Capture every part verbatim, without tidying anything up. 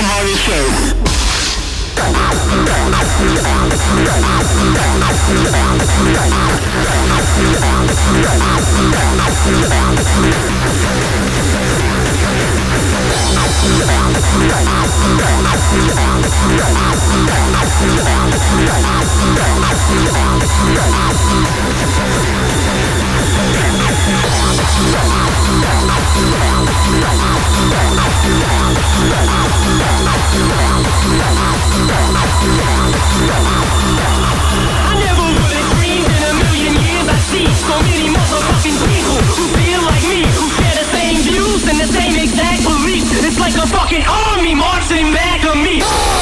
Harder Show. I never would have dreamed in a million years I'd see so many motherfucking people who feel like me, who share the same views and the same exact beliefs. It's like a fucking army marching back of me.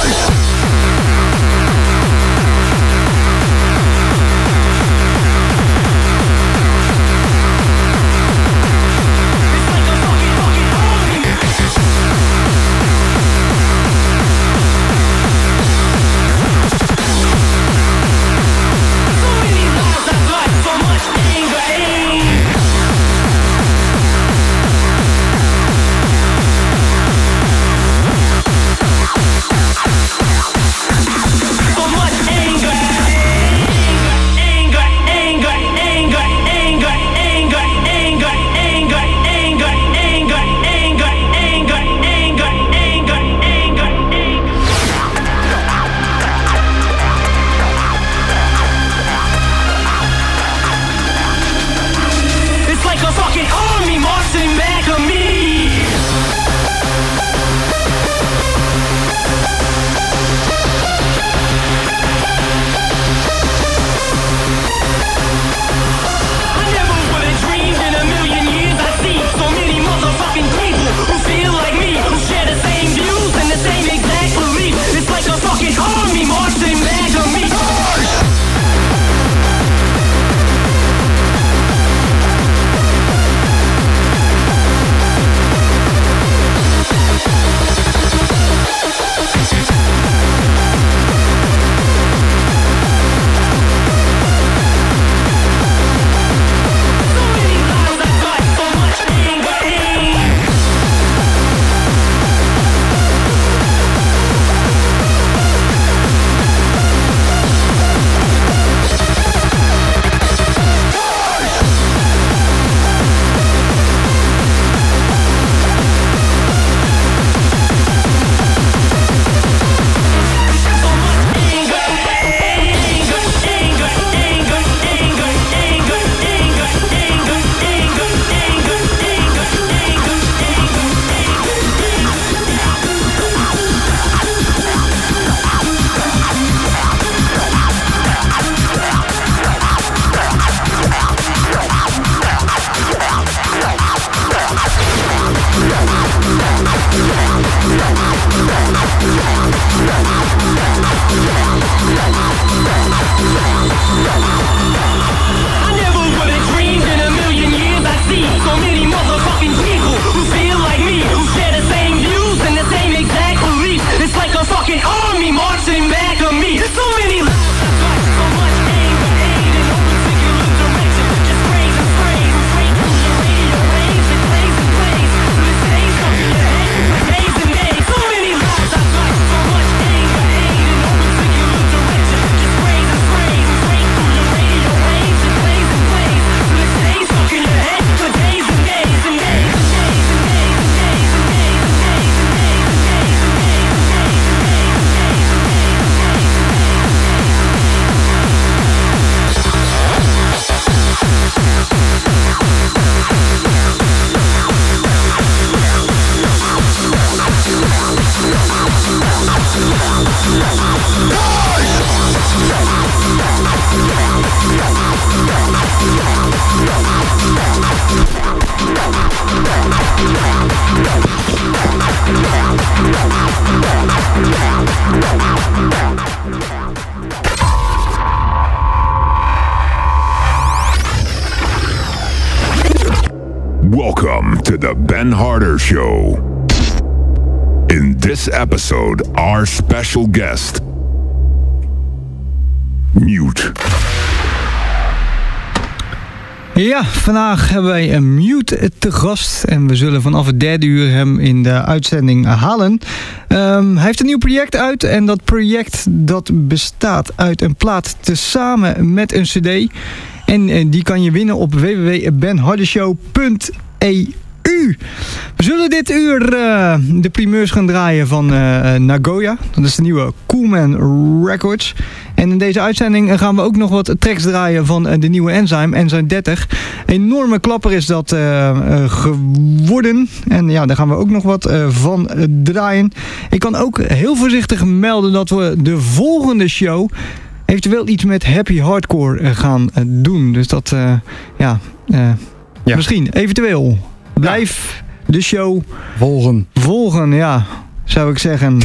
Welcome to the Ben Harder Show. In this episode, our special guest, Mute. Ja, vandaag hebben wij een Mute te gast en we zullen vanaf het derde uur hem in de uitzending halen. Um, hij heeft een nieuw project uit en dat project dat bestaat uit een plaat tezamen met een cd. En uh, die kan je winnen op w w w punt ben hardershow punt e u. We zullen dit uur uh, de primeurs gaan draaien van uh, Nagoya. Dat is de nieuwe Coolman Records. En in deze uitzending gaan we ook nog wat tracks draaien van uh, de nieuwe Enzyme, Enzyme dertig. Enorme klapper is dat uh, uh, geworden. En ja, daar gaan we ook nog wat uh, van uh, draaien. Ik kan ook heel voorzichtig melden dat we de volgende show eventueel iets met happy hardcore uh, gaan uh, doen. Dus dat, uh, ja, uh, ja, misschien, eventueel. Blijf ja. de show volgen. Volgen, ja, zou ik zeggen.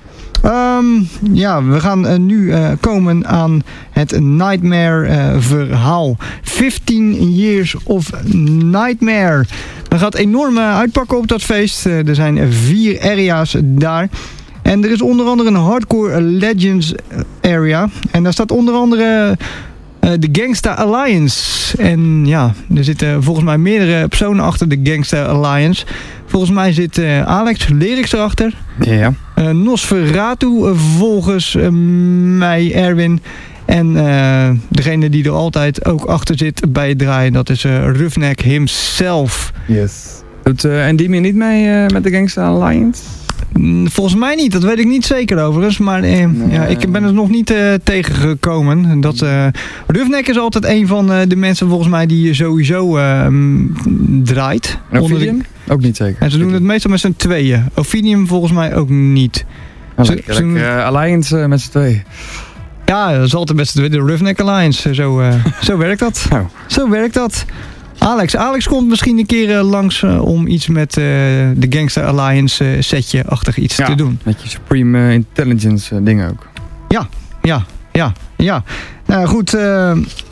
Um, ja, we gaan uh, nu uh, komen aan het Nightmare uh, verhaal. fifteen Years of Nightmare. Er gaat enorm uh, uitpakken op dat feest. Uh, er zijn vier area's daar. En er is onder andere een Hardcore Legends area. En daar staat onder andere uh, de Gangsta Alliance. En ja, er zitten volgens mij meerdere personen achter de Gangsta Alliance. Volgens mij zit uh, Alex Lyrics erachter. Ja. Uh, Nosferatu uh, volgens uh, mij, Erwin. En uh, degene die er altijd ook achter zit bij het draaien, dat is uh, Roughneck himself. Yes. Doet uh, Endymion niet mee uh, met de Gangsta Alliance? Volgens mij niet, dat weet ik niet zeker overigens. Maar eh, nee. ja, ik ben er nog niet uh, tegengekomen. Dat, uh, Roughneck is altijd een van uh, de mensen volgens mij die sowieso uh, draait. En Ophidium? De... Ook niet zeker. En ze doen het meestal met z'n tweeën. Ophidium volgens mij ook niet. Oh, ze, lekker, ze, lekker, uh, Alliance uh, met z'n tweeën. Ja, dat is altijd best de Roughneck Alliance. Zo, uh, zo werkt dat. Oh. Zo werkt dat. Alex, Alex komt misschien een keer uh, langs uh, om iets met uh, de Gangsta Alliance uh, setje-achtig iets ja, te doen. Met je Supreme uh, Intelligence uh, dingen ook. Ja, ja, ja, ja. Nou goed, uh,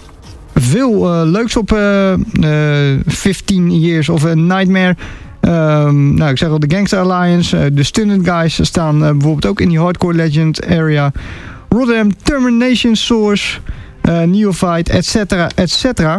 veel uh, leuks op uh, uh, fifteen Years of a Nightmare. Um, nou, ik zeg al, de Gangsta Alliance, uh, de Stunted Guys staan uh, bijvoorbeeld ook in die Hardcore Legend area. Rotterdam Termination Source, uh, Neophyte, et cetera, et cetera.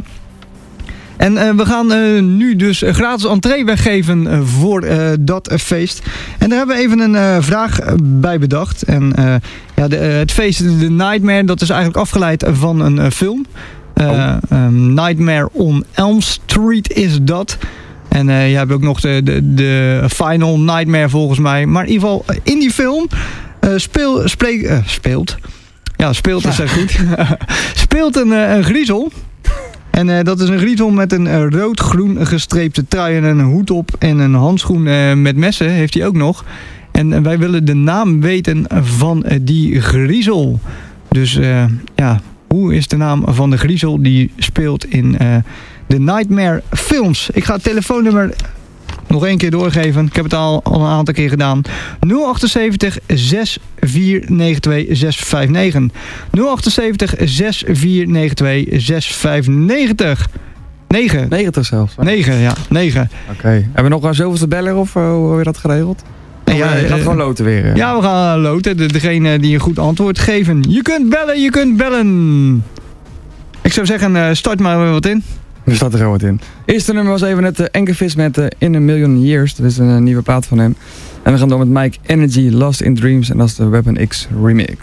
En uh, we gaan uh, nu dus gratis entree weggeven uh, voor uh, dat uh, feest. En daar hebben we even een uh, vraag bij bedacht. En uh, ja, de, uh, het feest The Nightmare, dat is eigenlijk afgeleid van een uh, film. Uh, oh. um, Nightmare on Elm Street is dat. En uh, je hebt ook nog de, de, de Final Nightmare volgens mij. Maar in ieder geval, in die film uh, speel, spreek, uh, speelt... Ja, speelt is ja. goed. speelt een, uh, een griezel. En uh, dat is een griezel met een uh, rood-groen gestreepte trui en een hoed op en een handschoen uh, met messen heeft hij ook nog. En uh, wij willen de naam weten van uh, die griezel. Dus uh, ja, hoe is de naam van de griezel die speelt in uh, de Nightmare films? Ik ga het telefoonnummer nog één keer doorgeven. Ik heb het al, al een aantal keer gedaan. nul achtenzeventig, zes vier negen twee, zes vijf negen. nul achtenzeventig, zes vier negen twee, zes vijf negen. negen. negentig zelfs. negen, ja. negen. Oké. Okay. Hebben we nog een zoveel te bellen of uh, hoe heb je dat geregeld? Ja, ja, je gaat gewoon loten weer. Uh. Ja, we gaan loten. De, degene die een goed antwoord geven. Je kunt bellen, je kunt bellen. Ik zou zeggen, uh, start maar weer wat in. Er staat er gewoon wat in. Eerste nummer was even net uh, Enkervis met uh, In a Million Years. Dat is een uh, nieuwe plaat van hem. En we gaan door met Mike Energy, Lost in Dreams. En dat is de Weapon X remix.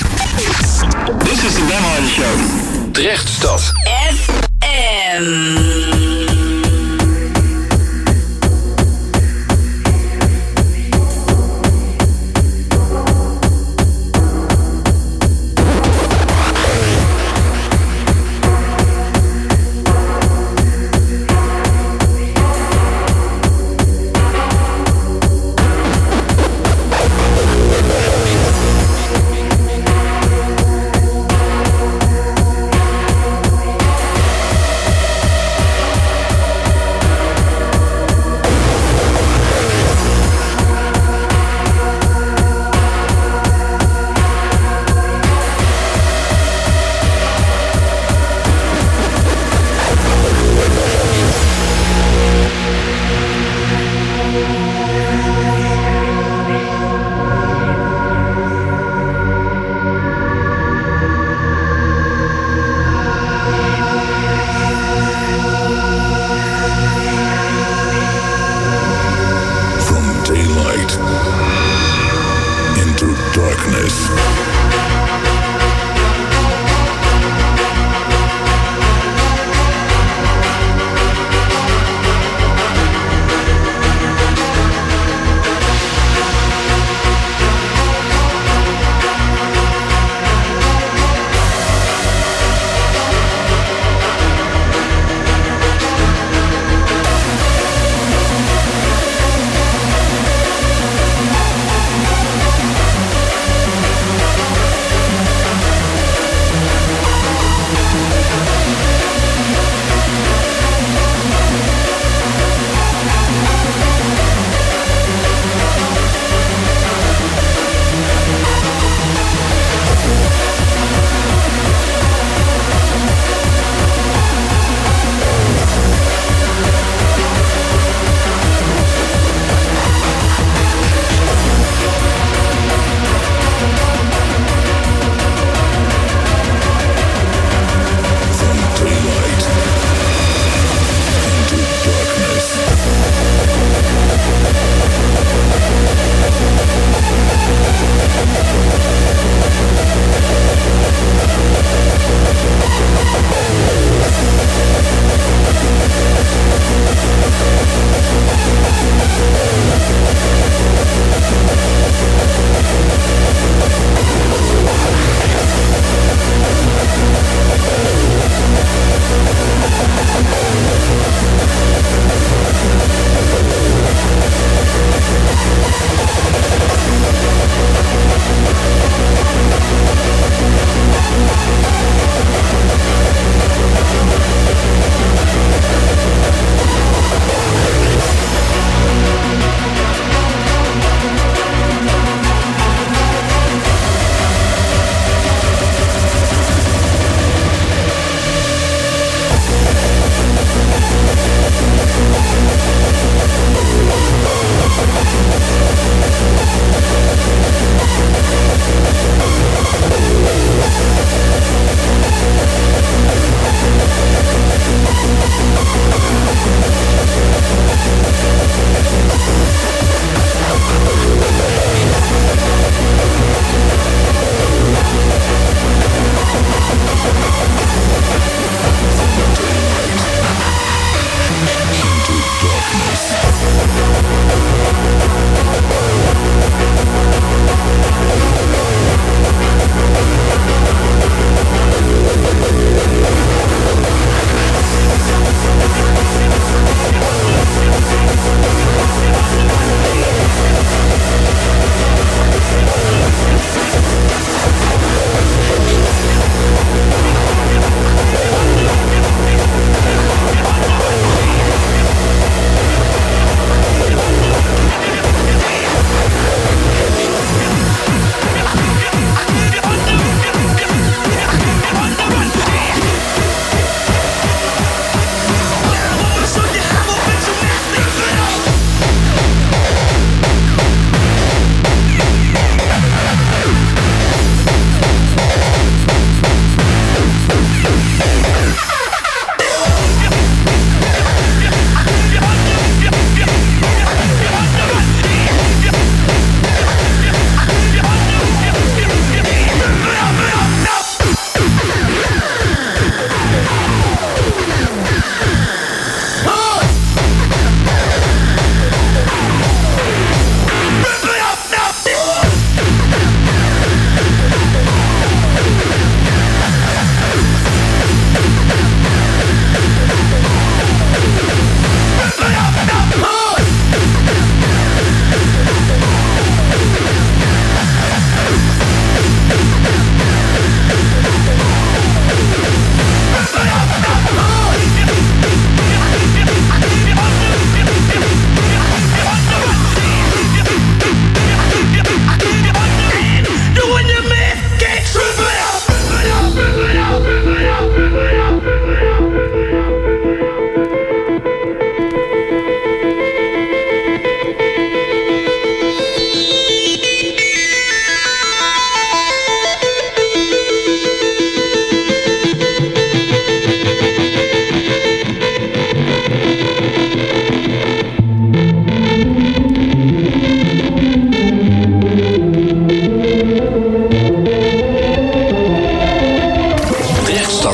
This is the Ben Harder Show. Drechtstad. F M.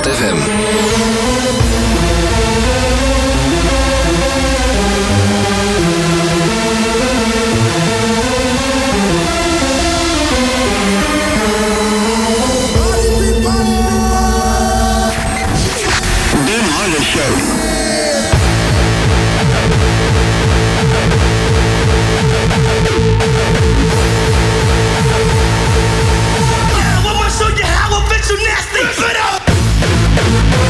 F M. Yeah, well, I'ma show you how I bet you nasty.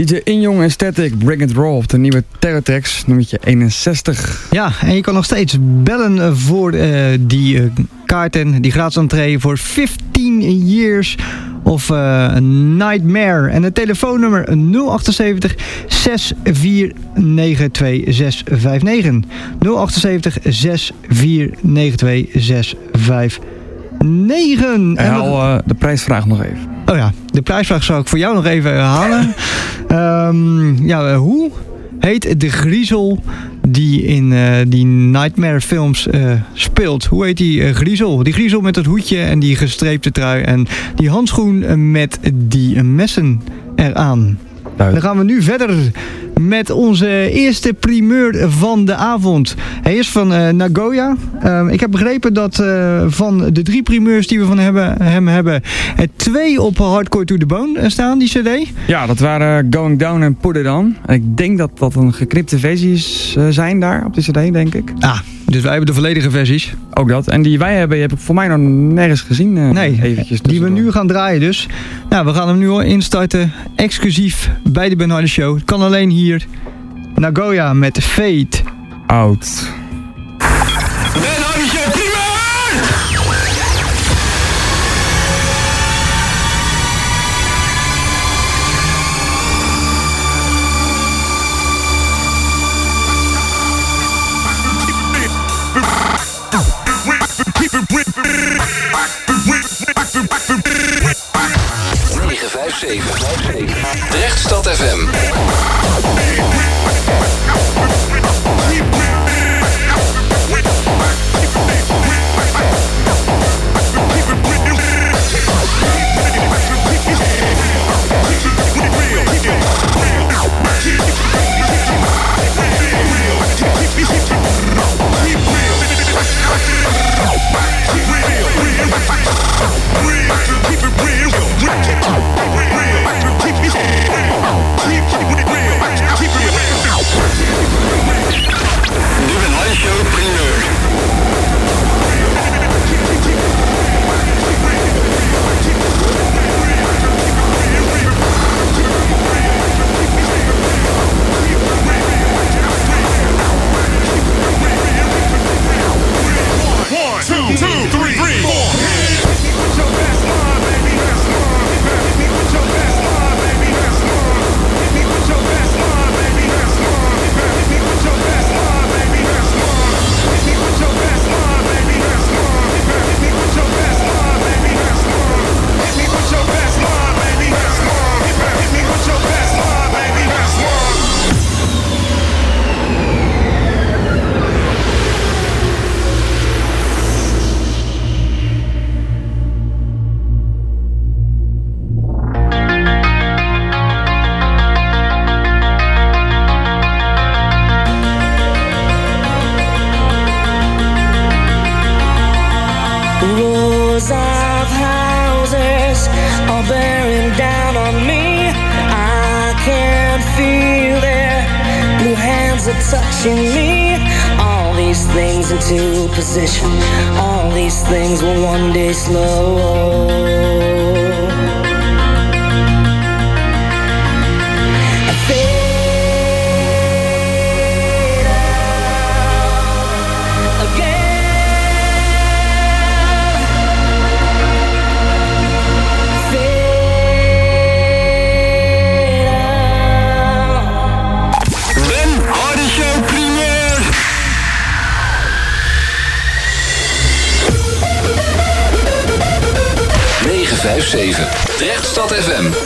D J Injong en Static, Bring It Raw op de nieuwe Terratex, nummertje eenenzestig. Ja, en je kan nog steeds bellen voor uh, die uh, kaarten, die gratis entree voor vijftien years of uh, Nightmare. En het telefoonnummer nul achtenzeventig, zes vier negen twee, zes vijf negen. nul achtenzeventig, zes vier negen twee, zes vijf negen. En haal uh, de prijsvraag nog even. Oh ja, de prijsvraag zou ik voor jou nog even herhalen. um, ja, uh, hoe heet de griezel die in uh, die Nightmare films uh, speelt? Hoe heet die uh, griezel? Die griezel met het hoedje en die gestreepte trui en die handschoen met die messen eraan. Dan gaan we nu verder met onze eerste primeur van de avond. Hij is van uh, Nagoya. Uh, ik heb begrepen dat uh, van de drie primeurs die we van hebben, hem hebben, er twee op Hardcore to the Bone staan, die cd. Ja, dat waren Going Down en Put It On. En ik denk dat dat een geknipte versies uh, zijn daar op de cd, denk ik. Ah, dus wij hebben de volledige versies. Ook dat. En die wij hebben, die heb ik voor mij nog nergens gezien. Uh, nee, eventjes die we nu gaan draaien dus. Nou, we gaan hem nu al instarten. Exclusief bij de Ben Harder Show. Het kan alleen hier. Nagoya met Fade Out. Ben Harder Show primeur! negen vijf zeven. Rechtstad F M. Touching me, all these things into position, all these things will one day slow. vijf zeven. Rechtstad F M.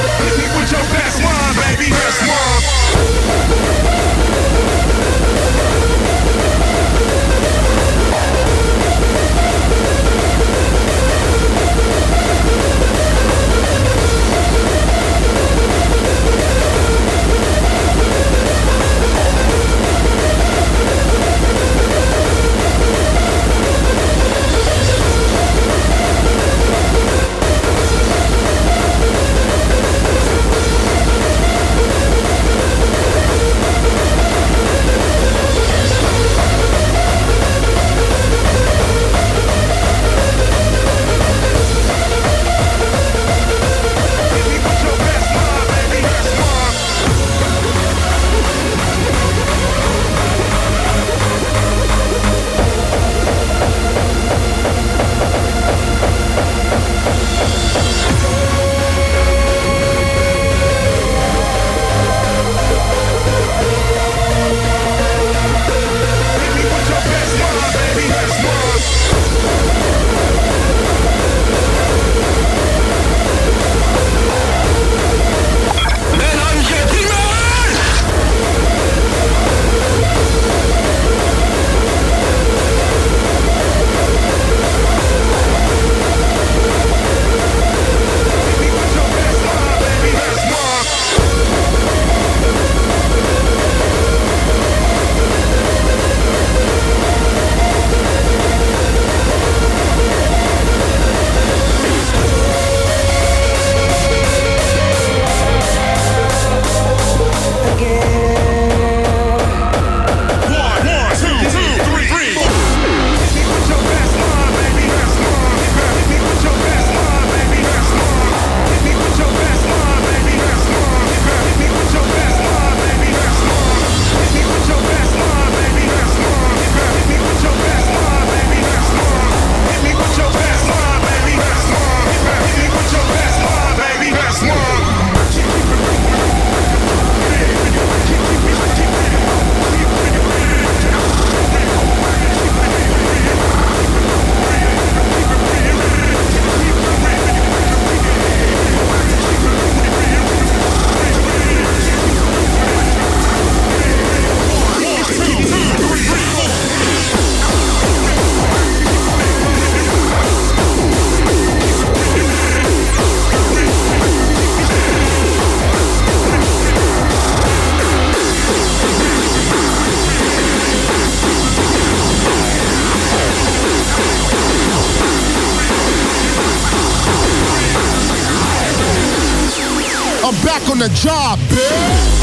With your best one, baby, best one. on the job, bitch.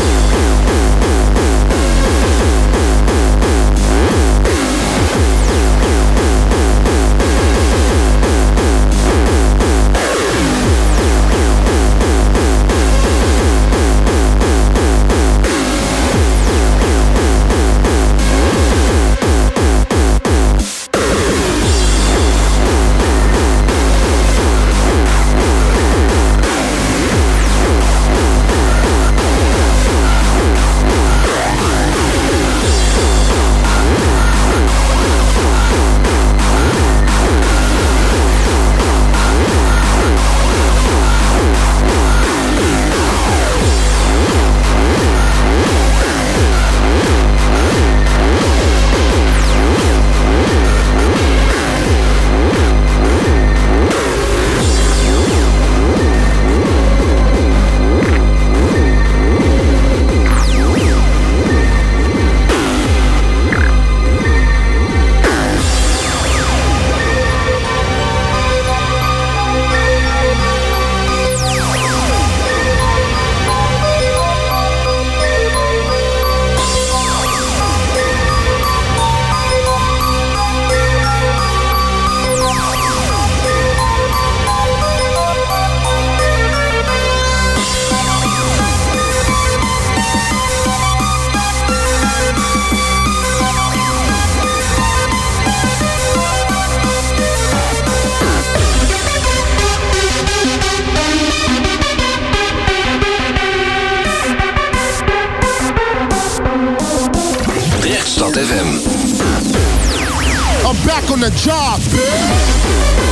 On the job, bitch.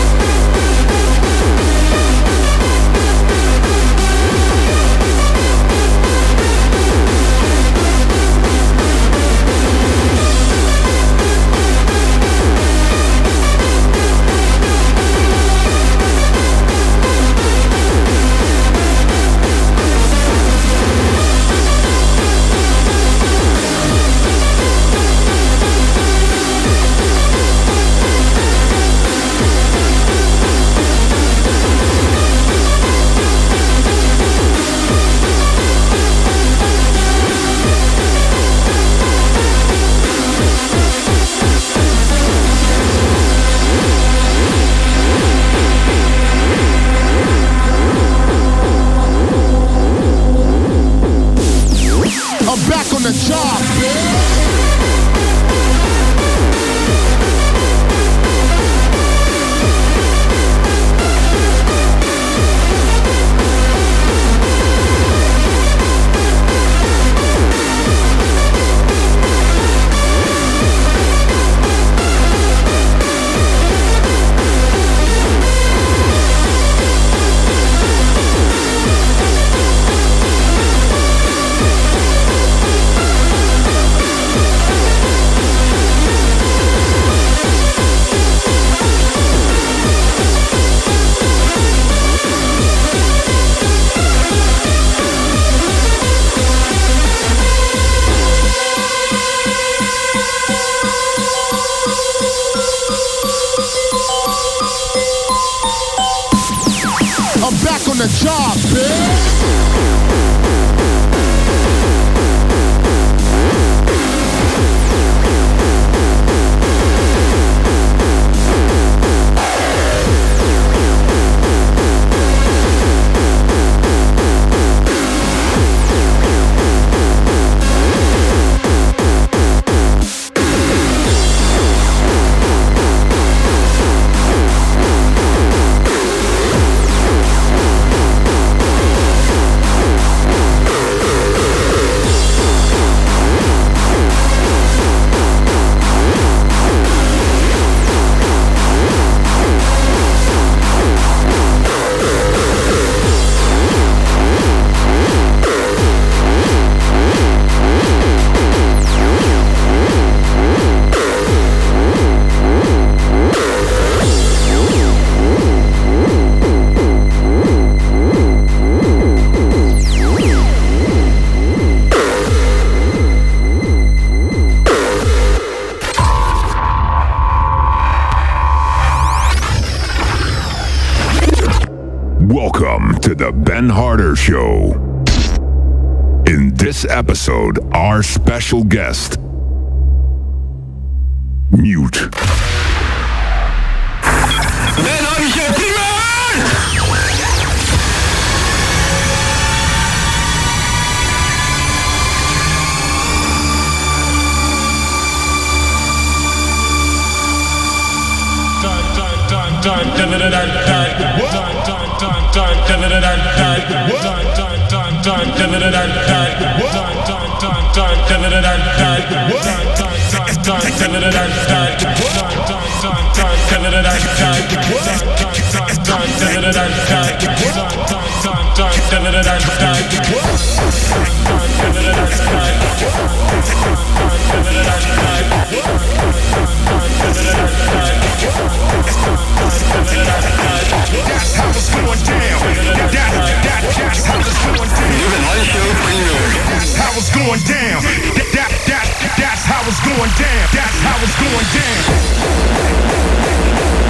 On the job, bitch. Welcome to the Ben Harder Show. In this episode, our special guest, Mute. Ben Harder's primeur! That's how it's going down. That, that, that, that's how it's going down. That's how it's going down. That, that, that, that's how it's going down. That's how it's going down.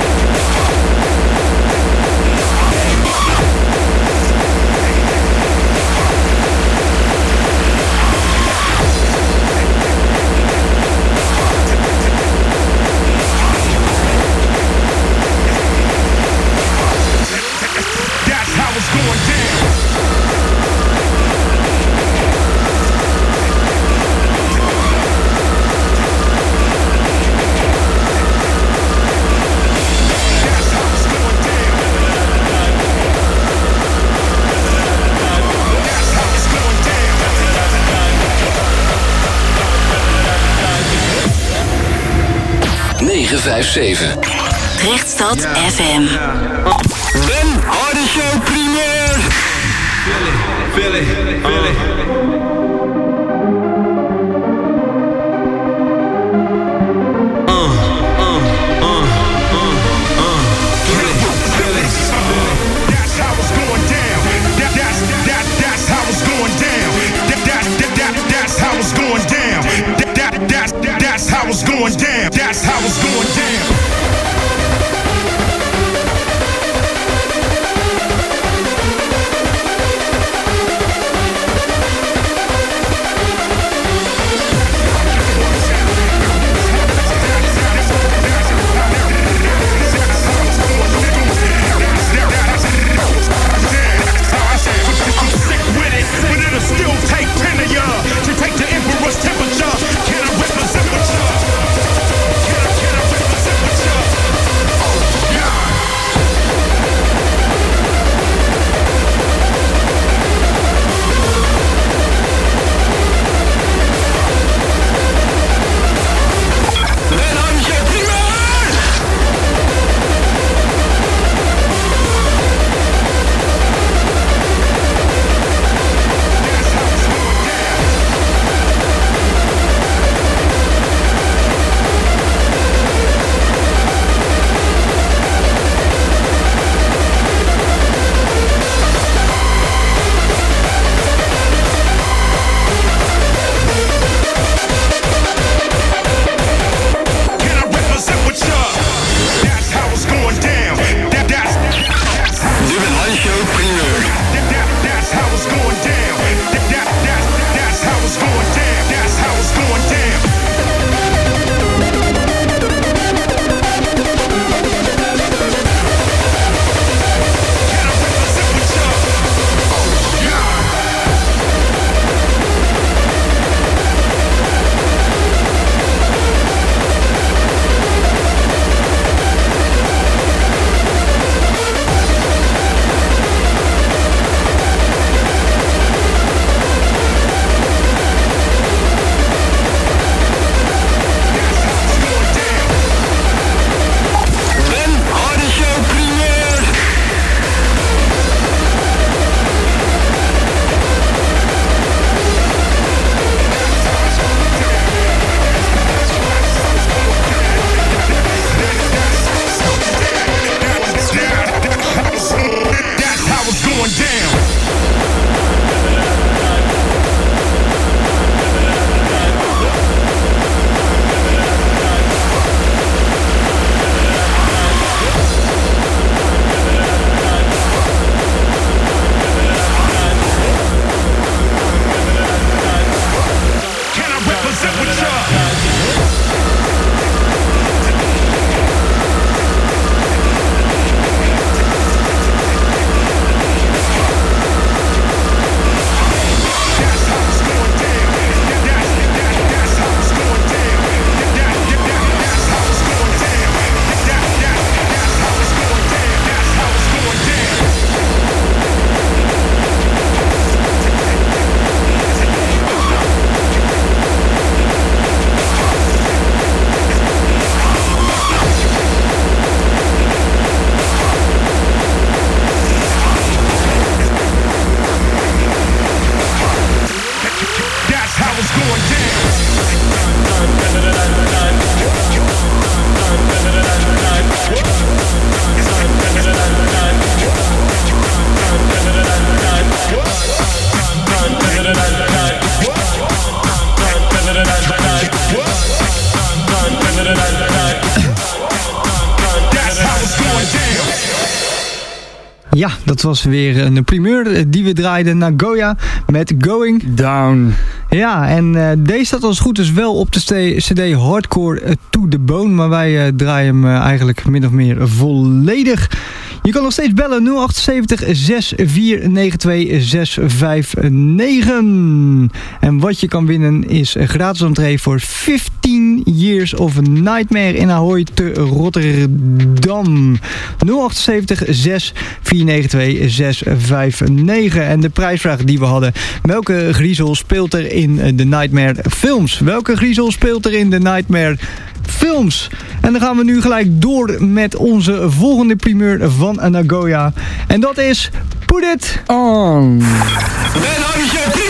negen vijf zeven. Rechtstad F M. Ben Harder Show primeur. Philly, Philly, Philly. That's how it's going down. That's how it's going down. I'm sick with it, but it'll still take ten of y'all to take the emperor's temperature. Can I represent what y'all? Ja, dat was weer een primeur die we draaiden. Nagoya met Going Down. Ja, en uh, deze staat als het goed is wel op de cd Hardcore uh, to the Bone. Maar wij uh, draaien hem uh, eigenlijk min of meer volledig. Je kan nog steeds bellen nul acht zeven zes vier negen twee zes vijf negen. En wat je kan winnen is een gratis entree voor fifteen Years of Nightmare in Ahoy te Rotterdam. nul acht zeven zes vier negen twee zes vijf negen. En de prijsvraag die we hadden: welke griezel speelt er in de Nightmare films? Welke griezel speelt er in de Nightmare films? En dan gaan we nu gelijk door met onze volgende primeur van Nagoya. En dat is Put It On. Ben Hardertje primeur!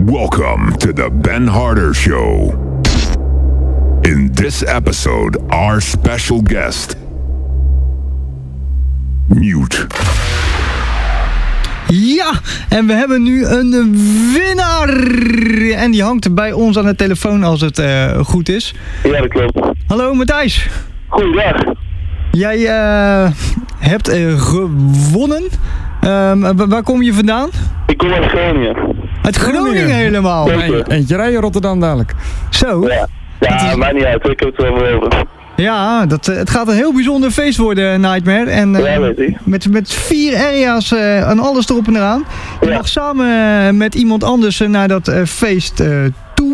Welcome to the Ben Harder Show. In this episode, our special guest, Mute. Ja, en we hebben nu een winnaar. En die hangt bij ons aan de telefoon als het uh, goed is. Ja, dat klopt. Hallo Matthijs. Goeiedag. Jij uh, hebt uh, gewonnen. Um, waar kom je vandaan? Ik kom uit Groningen. Uit Groningen, Groningen helemaal? Eentje, eentje rijden Rotterdam dadelijk. Zo? Ja, ja is... maakt niet uit. Ik heb het wel over. Ja, dat, het gaat een heel bijzonder feest worden, Nightmare. En, uh, ja, weet ik. Met, met vier area's uh, en alles erop en eraan. Je ja. mag samen uh, met iemand anders uh, naar dat uh, feest uh, toe.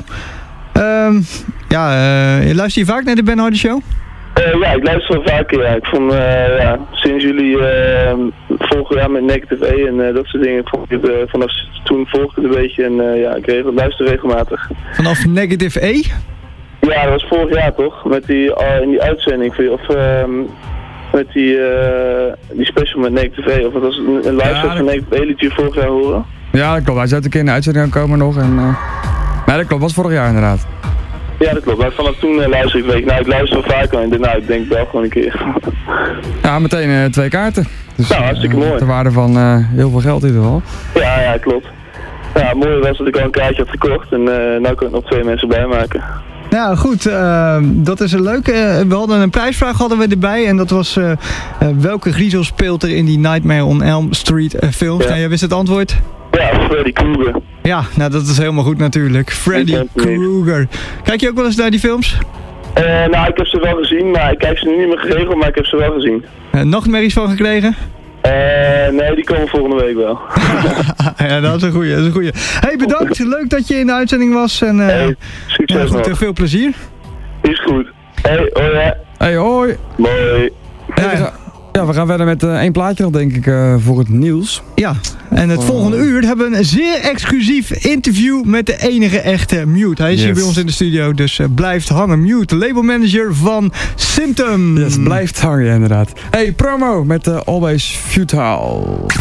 Um, ja, uh, luister je vaak naar de Ben Harder Show? Uh, ja, ik luister wel vaker. Ja. Ik vond, uh, ja, sinds jullie uh, vorig jaar met Negative A en uh, dat soort dingen, vond ik het, uh, vanaf toen volgde het een beetje en uh, ja, ik regel, luister regelmatig. Vanaf Negative A? Ja, dat was vorig jaar toch? Met die, uh, in die uitzending, of uh, met die, uh, die special met Negative A, of het was een, een live set ja, van Negative A, liet je vorig jaar horen? Ja, dat klopt. Hij zou een keer in de uitzending komen nog en... Uh... Ja, dat klopt. Dat was vorig jaar inderdaad. Ja, dat klopt. Maar vanaf toen uh, luister ik, weet ik, nou ik luister wel vaker en ik denk, nou ik denk wel gewoon een keer. Ja, meteen uh, twee kaarten. Dus, nou, hartstikke uh, mooi. Ter waarde van uh, heel veel geld in ieder geval. Ja, ja, klopt. Ja, mooi was dat ik al een kaartje had gekocht en uh, nu kan ik nog twee mensen bijmaken. Ja, goed. Uh, dat is een leuk. Uh, we hadden een prijsvraag hadden we erbij. En dat was uh, uh, welke griezel speelt er in die Nightmare on Elm Street uh, films? Ja. Nou, jij wist het antwoord? Ja, Freddy Krueger. Ja, nou dat is helemaal goed natuurlijk. Freddy Krueger. Kijk je ook wel eens naar die films? Uh, nou, ik heb ze wel gezien, maar ik kijk ze nu niet meer geregeld, maar ik heb ze wel gezien. Uh, nachtmerries van gekregen? Uh, nee, die komen volgende week wel. Ja, dat is een goeie, dat is een goeie. Hey, bedankt. Leuk dat je in de uitzending was. En, uh, hey, succes ja, goed, uh, veel plezier. Is goed. Hey, hoi. Hey, hoi. Mooi. Hey, we gaan, ja, we gaan verder met uh, één plaatje nog, denk ik, uh, voor het nieuws. Ja, en het oh. volgende uur hebben we een zeer exclusief interview met de enige echte Mute. Hij is yes. hier bij ons in de studio, dus uh, blijft hangen. Mute, labelmanager van Symptom. Yes, blijft hangen, inderdaad. Hey, promo met uh, Always Futile.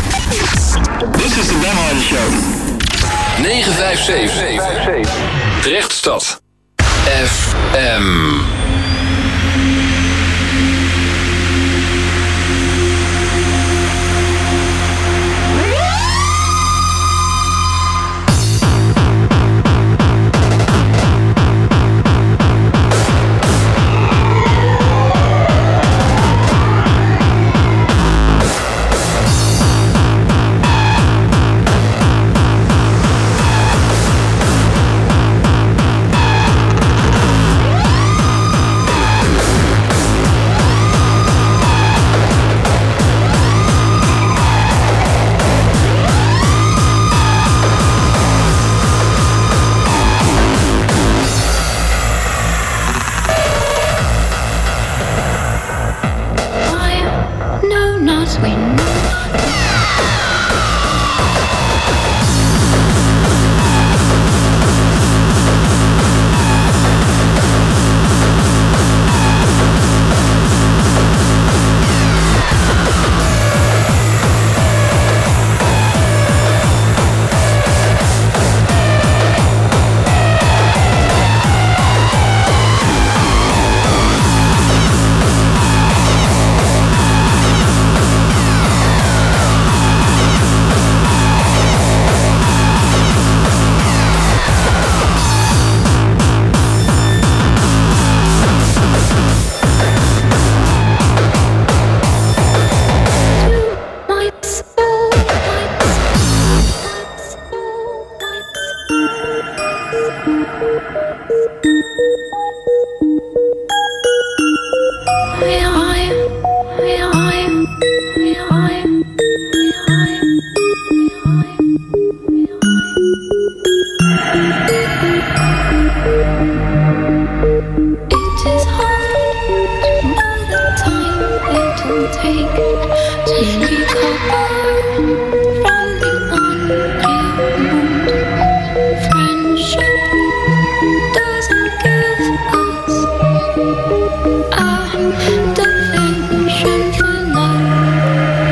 This is the Ben Harder Show. negen vijf zeven. Drechtstad. F M.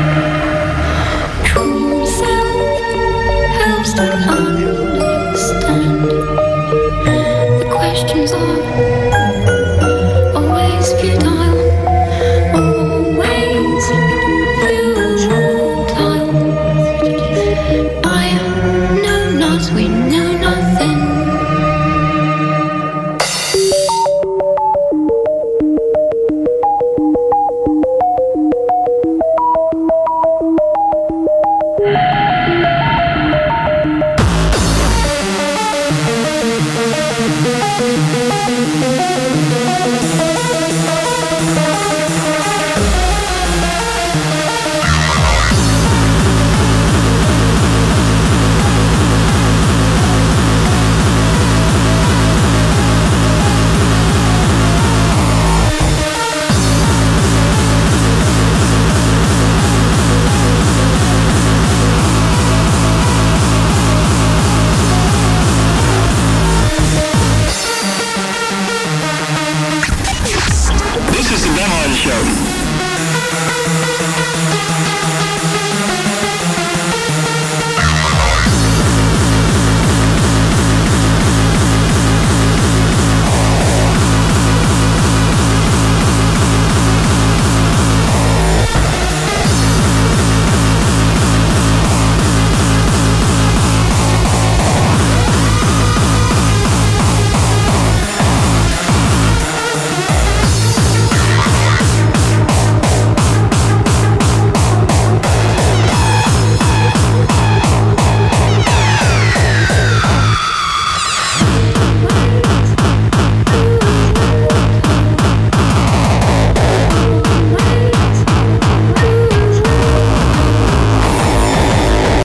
Understand comes on.